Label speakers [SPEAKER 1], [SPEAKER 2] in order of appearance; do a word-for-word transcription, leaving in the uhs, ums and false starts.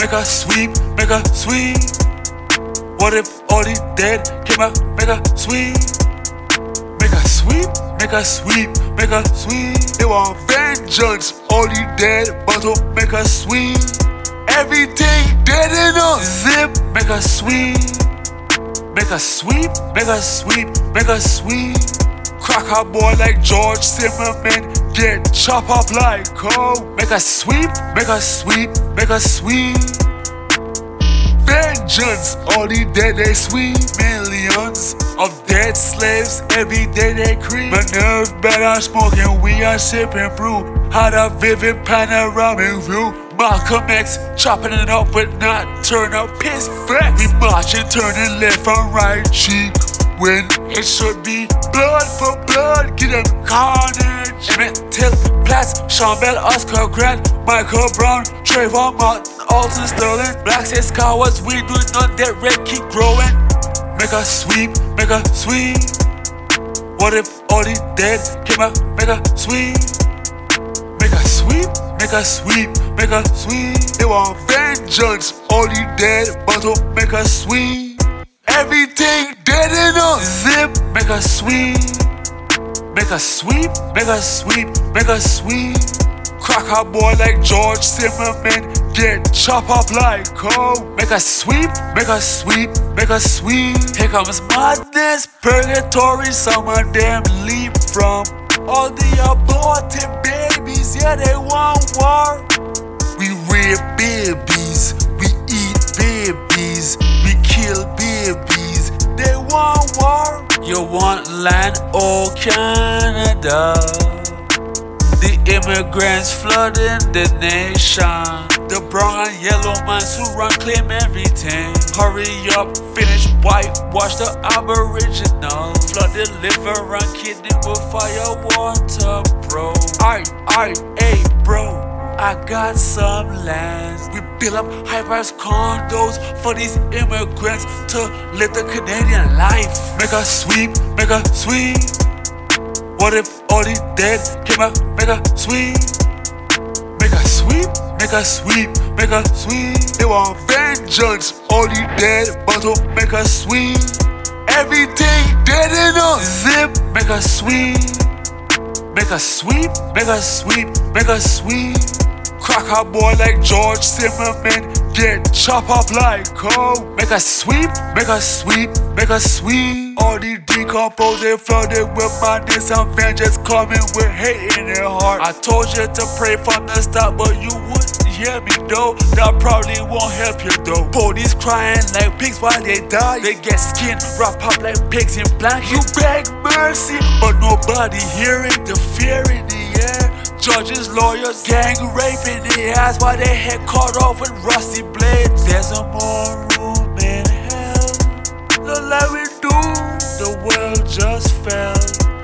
[SPEAKER 1] make a sweep, make a sweep. What if all the dead came out, make a sweep? Make a sweep, make a sweep, make a sweep. They want vengeance, all the dead, but to make a sweep. Everything dead in a zip, make a sweep. Make a sweep, make a sweep, make a sweep. Crack a boy like George Zimmerman, get chop up like coal. Make a sweep, make a sweep, make a sweep. Vengeance, all the dead they sweep. Millions of dead slaves, every day they creep. My nerves bad, I'm smoking, we are sipping brew. Had a vivid panoramic view. Malcolm X chopping it up but not turn up piss flex. We marching, turning left and right cheek when it should be blood for blood. Get them carnage. Emmett Till, Platts, Sean Bell, Oscar Grant, Michael Brown, Trayvon Martin, Alton Sterling. Black says cowards, we do none, that red keep growing. Make a sweep, make a sweep. What if all the dead came out, make a sweep? Make a sweep, make a sweep, make a sweep. They want vengeance, all the dead, but to make a sweep. Everything dead in a zip, make a sweep. Make a sweep, make a sweep, make a sweep. Crack a boy like George Zimmerman, get chop up like coal. Make a sweep, make a sweep, make a sweep. Here comes madness, purgatory, some of them leap from. All the aborted babies, yeah, they want war. We rape babies, we eat babies, we kill babies, they want war. You want land, oh Canada. The immigrants flooding the nation. The brown and yellow man who run claim everything. Hurry up, finish whitewash the aboriginal. Flood the liver and kidney with fire water, bro. Alright, alright, hey bro, I got some lands. We build up high-rise condos for these immigrants to live the Canadian life. Make a sweep, make a sweep. What if all the dead came out, make a sweep? Make a sweep, make a sweep, make a sweep. They want vengeance, all the dead, but to make a sweep. Everything dead in a zip, make a sweep. Make a sweep, make a sweep, make a sweep. Crack a boy like George Zimmerman, get chop up like coal. Make a sweep, make a sweep, make a sweep. All the decomposing flooded with madness and vengeance coming with hate in their heart. I told you to pray from the start, but you wouldn't hear me though. That probably won't help you though. Police crying like pigs while they die. They get skin wrapped up like pigs in blankets. You beg mercy, but nobody hearing the fear in the air. Judges, lawyers, gang rape in the ass while their head cut off with rusty blades. There's a more room in hell. Look like we do, the world just fell.